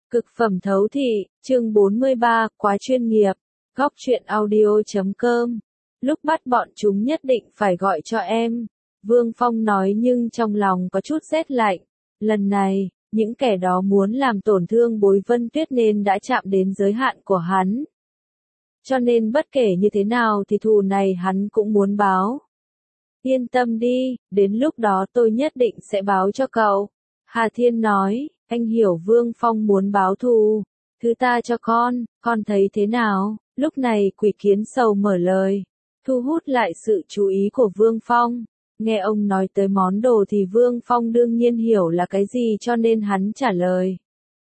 Cực phẩm thấu thị, chương 43, quá chuyên nghiệp. Góc truyện audio.com. Lúc bắt bọn chúng nhất định phải gọi cho em. Vương Phong nói nhưng trong lòng có chút rét lạnh. Lần này, những kẻ đó muốn làm tổn thương Bối Vân Tuyết nên đã chạm đến giới hạn của hắn. Cho nên bất kể như thế nào thì thù này hắn cũng muốn báo. Yên tâm đi, đến lúc đó tôi nhất định sẽ báo cho cậu. Hà Thiên nói, anh hiểu Vương Phong muốn báo thù. Thứ ta cho con thấy thế nào? Lúc này Quỷ Kiến Sầu mở lời, thu hút lại sự chú ý của Vương Phong. Nghe ông nói tới món đồ thì Vương Phong đương nhiên hiểu là cái gì cho nên hắn trả lời.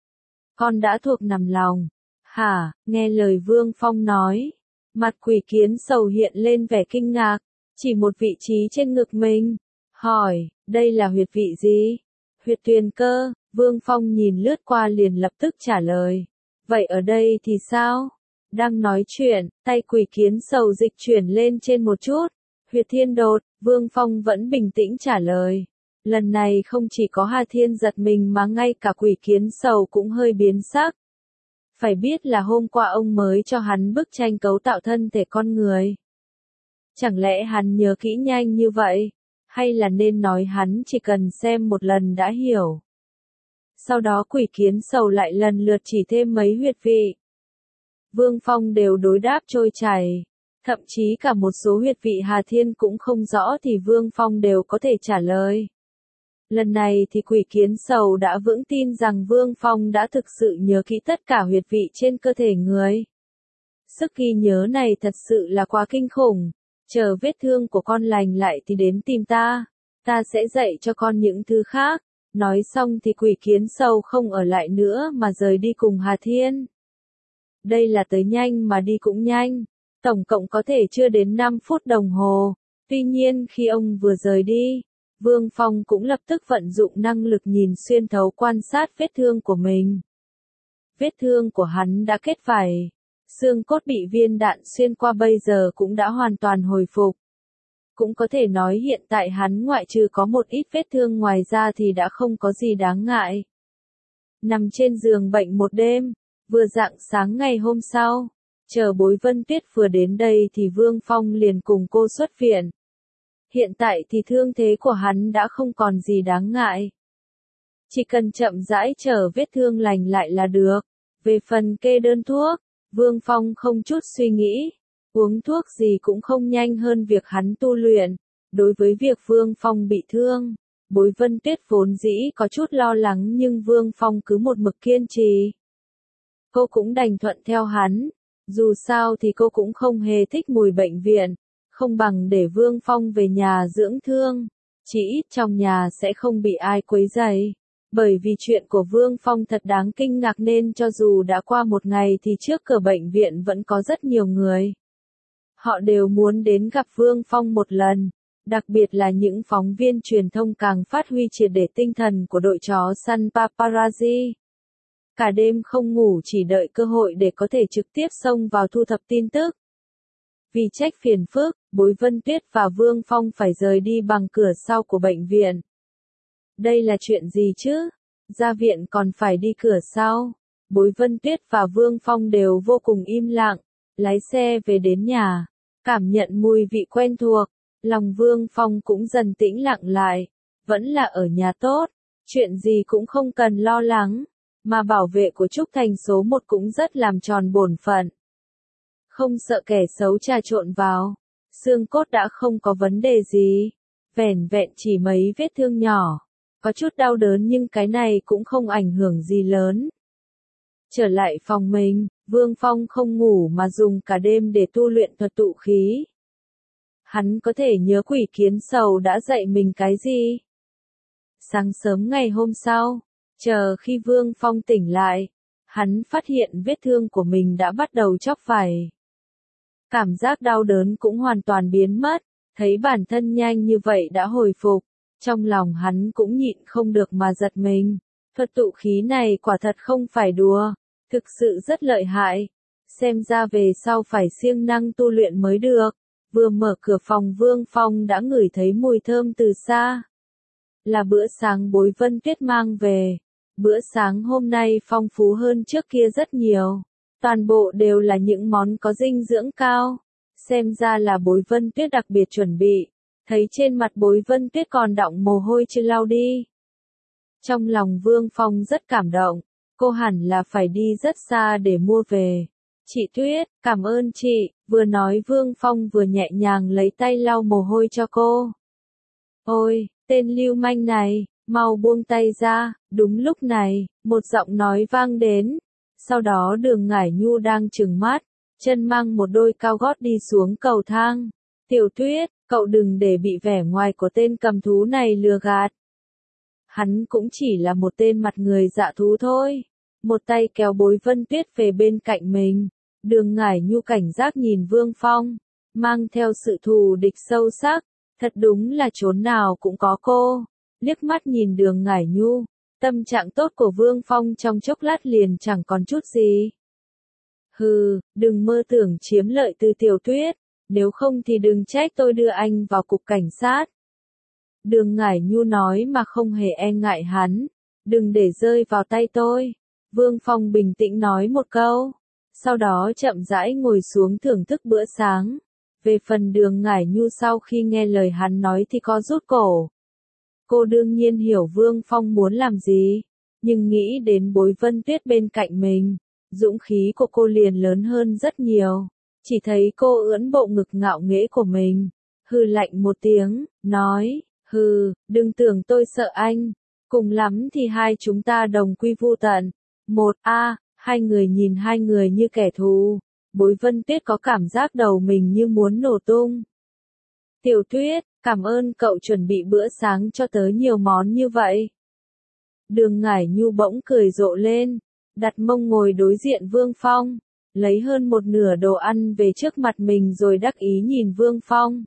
Con đã thuộc nằm lòng. Hả, nghe lời Vương Phong nói. Mặt Quỷ Kiến Sầu hiện lên vẻ kinh ngạc, chỉ một vị trí trên ngực mình. Hỏi, đây là huyệt vị gì? Huyệt tuyền cơ, Vương Phong nhìn lướt qua liền lập tức trả lời. Vậy ở đây thì sao? Đang nói chuyện, tay Quỷ Kiến Sầu dịch chuyển lên trên một chút. Huyệt thiên đột, Vương Phong vẫn bình tĩnh trả lời. Lần này không chỉ có Hà Thiên giật mình mà ngay cả Quỷ Kiến Sầu cũng hơi biến sắc. Phải biết là hôm qua ông mới cho hắn bức tranh cấu tạo thân thể con người. Chẳng lẽ hắn nhớ kỹ nhanh như vậy? Hay là nên nói hắn chỉ cần xem một lần đã hiểu? Sau đó Quỷ Kiến Sầu lại lần lượt chỉ thêm mấy huyệt vị. Vương Phong đều đối đáp trôi chảy. Thậm chí cả một số huyệt vị Hà Thiên cũng không rõ thì Vương Phong đều có thể trả lời. Lần này thì Quỷ Kiến Sầu đã vững tin rằng Vương Phong đã thực sự nhớ kỹ tất cả huyệt vị trên cơ thể người. Sức ghi nhớ này thật sự là quá kinh khủng. Chờ vết thương của con lành lại thì đến tìm ta sẽ dạy cho con những thứ khác. Nói xong thì Quỷ Kiến Sầu không ở lại nữa mà rời đi cùng Hà Thiên. Đây là tới nhanh mà đi cũng nhanh. Tổng cộng có thể chưa đến 5 phút đồng hồ. Tuy nhiên khi ông vừa rời đi, Vương Phong cũng lập tức vận dụng năng lực nhìn xuyên thấu quan sát vết thương của mình. Vết thương của hắn đã kết vảy. Xương cốt bị viên đạn xuyên qua bây giờ cũng đã hoàn toàn hồi phục. Cũng có thể nói hiện tại hắn ngoại trừ có một ít vết thương ngoài ra thì đã không có gì đáng ngại. Nằm trên giường bệnh một đêm, vừa rạng sáng ngày hôm sau, chờ Bối Vân Tuyết vừa đến đây thì Vương Phong liền cùng cô xuất viện. Hiện tại thì thương thế của hắn đã không còn gì đáng ngại. Chỉ cần chậm rãi chờ vết thương lành lại là được. Về phần kê đơn thuốc, Vương Phong không chút suy nghĩ. Uống thuốc gì cũng không nhanh hơn việc hắn tu luyện. Đối với việc Vương Phong bị thương, Bối Vân Tuyết vốn dĩ có chút lo lắng nhưng Vương Phong cứ một mực kiên trì. Cô cũng đành thuận theo hắn. Dù sao thì cô cũng không hề thích mùi bệnh viện. Không bằng để Vương Phong về nhà dưỡng thương. Chỉ ít trong nhà sẽ không bị ai quấy rầy. Bởi vì chuyện của Vương Phong thật đáng kinh ngạc nên cho dù đã qua một ngày thì trước cửa bệnh viện vẫn có rất nhiều người. Họ đều muốn đến gặp Vương Phong một lần. Đặc biệt là những phóng viên truyền thông càng phát huy triệt để tinh thần của đội chó săn paparazzi. Cả đêm không ngủ chỉ đợi cơ hội để có thể trực tiếp xông vào thu thập tin tức. Vì trách phiền phức, Bối Vân Tuyết và Vương Phong phải rời đi bằng cửa sau của bệnh viện. Đây là chuyện gì chứ? Ra viện còn phải đi cửa sau. Bối Vân Tuyết và Vương Phong đều vô cùng im lặng, lái xe về đến nhà, cảm nhận mùi vị quen thuộc, lòng Vương Phong cũng dần tĩnh lặng lại, vẫn là ở nhà tốt, chuyện gì cũng không cần lo lắng, mà bảo vệ của Trúc Thành số 1 cũng rất làm tròn bổn phận. Không sợ kẻ xấu trà trộn vào, xương cốt đã không có vấn đề gì, vẻn vẹn chỉ mấy vết thương nhỏ. Có chút đau đớn nhưng cái này cũng không ảnh hưởng gì lớn. Trở lại phòng mình, Vương Phong không ngủ mà dùng cả đêm để tu luyện thuật tụ khí. Hắn có thể nhớ Quỷ Kiến Sầu đã dạy mình cái gì? Sáng sớm ngày hôm sau, chờ khi Vương Phong tỉnh lại, hắn phát hiện vết thương của mình đã bắt đầu chóc vảy. Cảm giác đau đớn cũng hoàn toàn biến mất, thấy bản thân nhanh như vậy đã hồi phục. Trong lòng hắn cũng nhịn không được mà giật mình. Thuật tụ khí này quả thật không phải đùa, thực sự rất lợi hại. Xem ra về sau phải siêng năng tu luyện mới được. Vừa mở cửa phòng Vương Phong đã ngửi thấy mùi thơm từ xa. Là bữa sáng Bối Vân Tuyết mang về. Bữa sáng hôm nay phong phú hơn trước kia rất nhiều. Toàn bộ đều là những món có dinh dưỡng cao. Xem ra là Bối Vân Tuyết đặc biệt chuẩn bị. Thấy trên mặt Bối Vân Tuyết còn đọng mồ hôi chưa lau đi. Trong lòng Vương Phong rất cảm động. Cô hẳn là phải đi rất xa để mua về. Chị Tuyết, cảm ơn chị, vừa nói Vương Phong vừa nhẹ nhàng lấy tay lau mồ hôi cho cô. Ôi, tên lưu manh này, mau buông tay ra. Đúng lúc này, một giọng nói vang đến. Sau đó Đường Ngải Nhu đang trừng mắt, chân mang một đôi cao gót đi xuống cầu thang. Tiểu Tuyết, cậu đừng để bị vẻ ngoài của tên cầm thú này lừa gạt. Hắn cũng chỉ là một tên mặt người dạ thú thôi. Một tay kéo Bối Vân Tuyết về bên cạnh mình. Đường Ngải Nhu cảnh giác nhìn Vương Phong, mang theo sự thù địch sâu sắc. Thật đúng là chốn nào cũng có cô. Liếc mắt nhìn Đường Ngải Nhu, tâm trạng tốt của Vương Phong trong chốc lát liền chẳng còn chút gì. Hừ, đừng mơ tưởng chiếm lợi từ Tiểu Tuyết, nếu không thì đừng trách tôi đưa anh vào cục cảnh sát. Đường Ngải Nhu nói mà không hề e ngại hắn, đừng để rơi vào tay tôi. Vương Phong bình tĩnh nói một câu, sau đó chậm rãi ngồi xuống thưởng thức bữa sáng. Về phần Đường Ngải Nhu sau khi nghe lời hắn nói thì co rút cổ. Cô đương nhiên hiểu Vương Phong muốn làm gì, nhưng nghĩ đến Bối Vân Tuyết bên cạnh mình, dũng khí của cô liền lớn hơn rất nhiều. Chỉ thấy cô ưỡn bộ ngực ngạo nghễ của mình, hừ lạnh một tiếng, nói, hừ, đừng tưởng tôi sợ anh, cùng lắm thì hai chúng ta đồng quy vu tận. Hai người nhìn hai người như kẻ thù. Bối Vân Tuyết có cảm giác đầu mình như muốn nổ tung. Tiểu Tuyết, cảm ơn cậu chuẩn bị bữa sáng cho tớ nhiều món như vậy. Đường Ngải Nhu bỗng cười rộ lên, đặt mông ngồi đối diện Vương Phong, lấy hơn một nửa đồ ăn về trước mặt mình rồi đắc ý nhìn Vương Phong.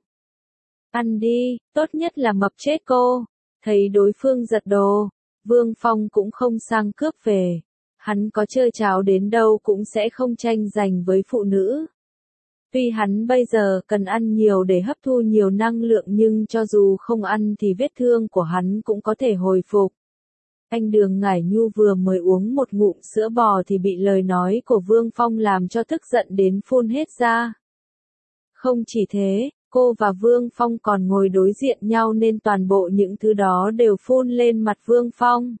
Ăn đi, tốt nhất là mập chết cô. Thấy đối phương giật đồ, Vương Phong cũng không sang cướp về. Hắn có chơi cháo đến đâu cũng sẽ không tranh giành với phụ nữ. Tuy hắn bây giờ cần ăn nhiều để hấp thu nhiều năng lượng nhưng cho dù không ăn thì vết thương của hắn cũng có thể hồi phục. Anh Đường Ngải Nhu vừa mới uống một ngụm sữa bò thì bị lời nói của Vương Phong làm cho tức giận đến phun hết ra. Không chỉ thế, cô và Vương Phong còn ngồi đối diện nhau nên toàn bộ những thứ đó đều phun lên mặt Vương Phong.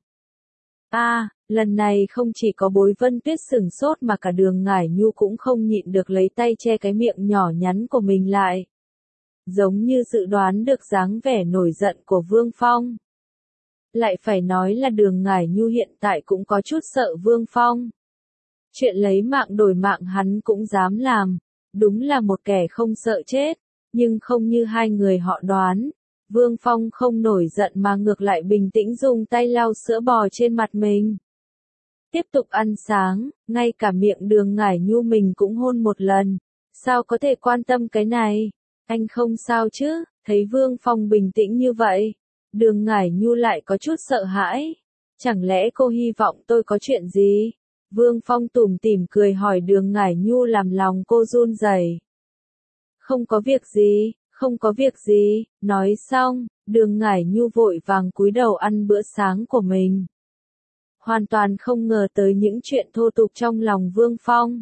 Lần này không chỉ có Bối Vân Tuyết sửng sốt mà cả Đường Ngải Nhu cũng không nhịn được lấy tay che cái miệng nhỏ nhắn của mình lại. Giống như dự đoán được dáng vẻ nổi giận của Vương Phong. Lại phải nói là Đường Ngải Nhu hiện tại cũng có chút sợ Vương Phong. Chuyện lấy mạng đổi mạng hắn cũng dám làm, đúng là một kẻ không sợ chết, nhưng không như hai người họ đoán. Vương Phong không nổi giận mà ngược lại bình tĩnh dùng tay lau sữa bò trên mặt mình. Tiếp tục ăn sáng, ngay cả miệng Đường Ngải Nhu mình cũng hôn một lần. Sao có thể quan tâm cái này? Anh không sao chứ? Thấy Vương Phong bình tĩnh như vậy, Đường Ngải Nhu lại có chút sợ hãi. Chẳng lẽ cô hy vọng tôi có chuyện gì? Vương Phong tủm tỉm cười hỏi Đường Ngải Nhu làm lòng cô run rẩy. Không có việc gì, không có việc gì. Nói xong, Đường Ngải Nhu vội vàng cúi đầu ăn bữa sáng của mình. Hoàn toàn không ngờ tới những chuyện thô tục trong lòng Vương Phong.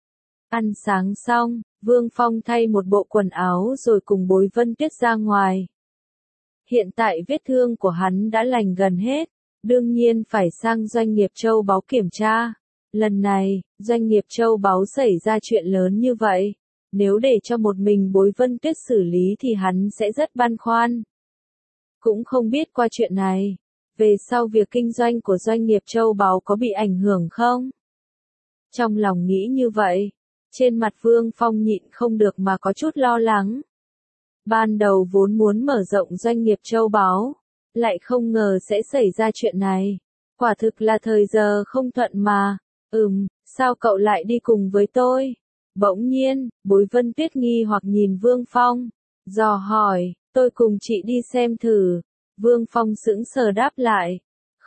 Ăn sáng xong, Vương Phong thay một bộ quần áo rồi cùng Bối Vân Tuyết ra ngoài. Hiện tại vết thương của hắn đã lành gần hết, đương nhiên phải sang doanh nghiệp châu báu kiểm tra. Lần này, doanh nghiệp châu báu xảy ra chuyện lớn như vậy. Nếu để cho một mình Bối Vân Tuyết xử lý thì hắn sẽ rất băn khoăn. Cũng không biết qua chuyện này, về sau việc kinh doanh của doanh nghiệp châu báu có bị ảnh hưởng không? Trong lòng nghĩ như vậy, trên mặt Vương Phong nhịn không được mà có chút lo lắng. Ban đầu vốn muốn mở rộng doanh nghiệp châu báu, lại không ngờ sẽ xảy ra chuyện này. Quả thực là thời giờ không thuận mà. Sao cậu lại đi cùng với tôi? Bỗng nhiên, Bối Vân Tuyết nghi hoặc nhìn Vương Phong, dò hỏi, tôi cùng chị đi xem thử. Vương Phong sững sờ đáp lại,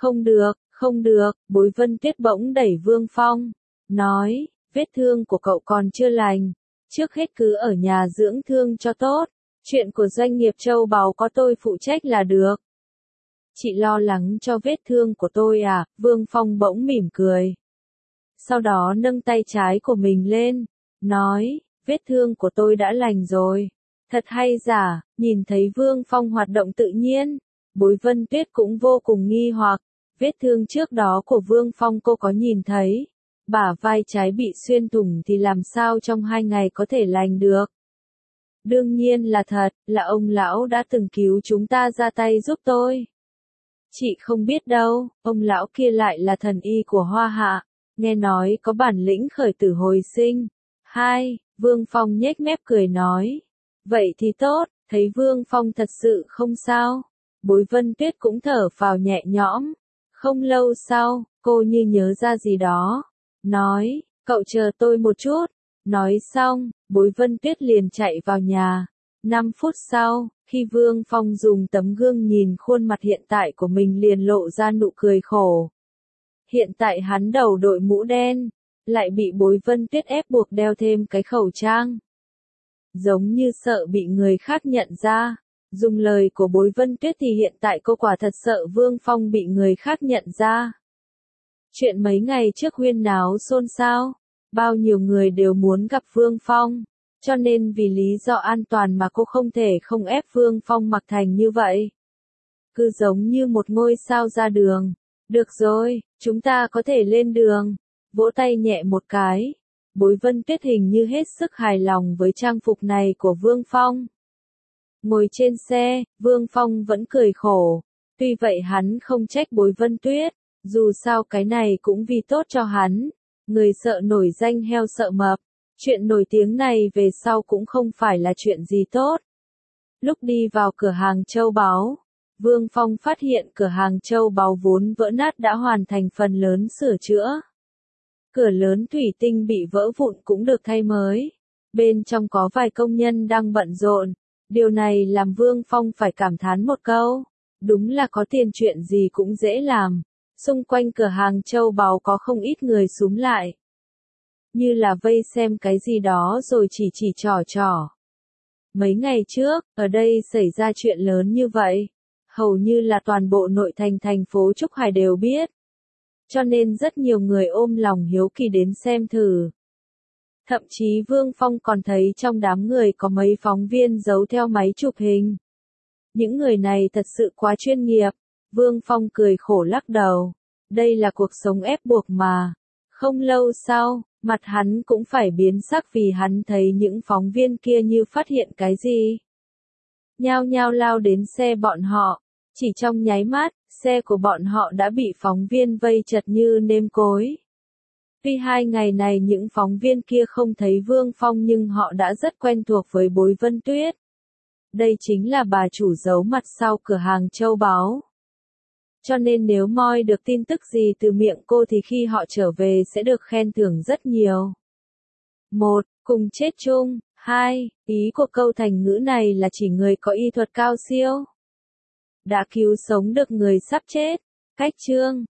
không được, Bối Vân Tuyết bỗng đẩy Vương Phong, nói, vết thương của cậu còn chưa lành, trước hết cứ ở nhà dưỡng thương cho tốt, chuyện của doanh nghiệp châu báu có tôi phụ trách là được. Chị lo lắng cho vết thương của tôi à? Vương Phong bỗng mỉm cười. Sau đó nâng tay trái của mình lên, nói, vết thương của tôi đã lành rồi. Thật hay giả? Nhìn thấy Vương Phong hoạt động tự nhiên, Bối Vân Tuyết cũng vô cùng nghi hoặc. Vết thương trước đó của Vương Phong cô có nhìn thấy. Bả vai trái bị xuyên thủng thì làm sao trong 2 ngày có thể lành được? Đương nhiên là thật, là ông lão đã từng cứu chúng ta ra tay giúp tôi. Chị không biết đâu, ông lão kia lại là thần y của Hoa Hạ, nghe nói có bản lĩnh khởi tử hồi sinh. Vương Phong nhếch mép cười nói. Vậy thì tốt, thấy Vương Phong thật sự không sao. Bối Vân Tuyết cũng thở phào nhẹ nhõm. Không lâu sau, cô như nhớ ra gì đó. Nói, cậu chờ tôi một chút. Nói xong, Bối Vân Tuyết liền chạy vào nhà. 5 phút sau, khi Vương Phong dùng tấm gương nhìn khuôn mặt hiện tại của mình liền lộ ra nụ cười khổ. Hiện tại hắn đầu đội mũ đen, lại bị Bối Vân Tuyết ép buộc đeo thêm cái khẩu trang. Giống như sợ bị người khác nhận ra. Dùng lời của Bối Vân Tuyết thì hiện tại cô quả thật sợ Vương Phong bị người khác nhận ra. Chuyện mấy ngày trước huyên náo xôn xao, bao nhiêu người đều muốn gặp Vương Phong, cho nên vì lý do an toàn mà cô không thể không ép Vương Phong mặc thành như vậy. Cứ giống như một ngôi sao ra đường. Được rồi, chúng ta có thể lên đường. Vỗ tay nhẹ một cái. Bối Vân Tuyết hình như hết sức hài lòng với trang phục này của Vương Phong. Ngồi trên xe, Vương Phong vẫn cười khổ. Tuy vậy hắn không trách Bối Vân Tuyết, dù sao cái này cũng vì tốt cho hắn. Người sợ nổi danh heo sợ mập. Chuyện nổi tiếng này về sau cũng không phải là chuyện gì tốt. Lúc đi vào cửa hàng châu báu, Vương Phong phát hiện cửa hàng châu báu vốn vỡ nát đã hoàn thành phần lớn sửa chữa. Cửa lớn thủy tinh bị vỡ vụn cũng được thay mới. Bên trong có vài công nhân đang bận rộn. Điều này làm Vương Phong phải cảm thán một câu. Đúng là có tiền chuyện gì cũng dễ làm. Xung quanh cửa hàng châu báu có không ít người xúm lại. Như là vây xem cái gì đó rồi chỉ trỏ. Mấy ngày trước, ở đây xảy ra chuyện lớn như vậy. Hầu như là toàn bộ nội thành phố Trúc Hải đều biết. Cho nên rất nhiều người ôm lòng hiếu kỳ đến xem thử. Thậm chí Vương Phong còn thấy trong đám người có mấy phóng viên giấu theo máy chụp hình. Những người này thật sự quá chuyên nghiệp. Vương Phong cười khổ lắc đầu. Đây là cuộc sống ép buộc mà. Không lâu sau, mặt hắn cũng phải biến sắc vì hắn thấy những phóng viên kia như phát hiện cái gì. Nhao nhao lao đến xe bọn họ. Chỉ trong nháy mắt, xe của bọn họ đã bị phóng viên vây chật như nêm cối. Tuy 2 ngày này những phóng viên kia không thấy Vương Phong nhưng họ đã rất quen thuộc với Bối Vân Tuyết. Đây chính là bà chủ giấu mặt sau cửa hàng châu báu. Cho nên nếu moi được tin tức gì từ miệng cô thì khi họ trở về sẽ được khen thưởng rất nhiều. 1. Cùng chết chung. 2. Ý của câu thành ngữ này là chỉ người có y thuật cao siêu đã cứu sống được người sắp chết. Cách chương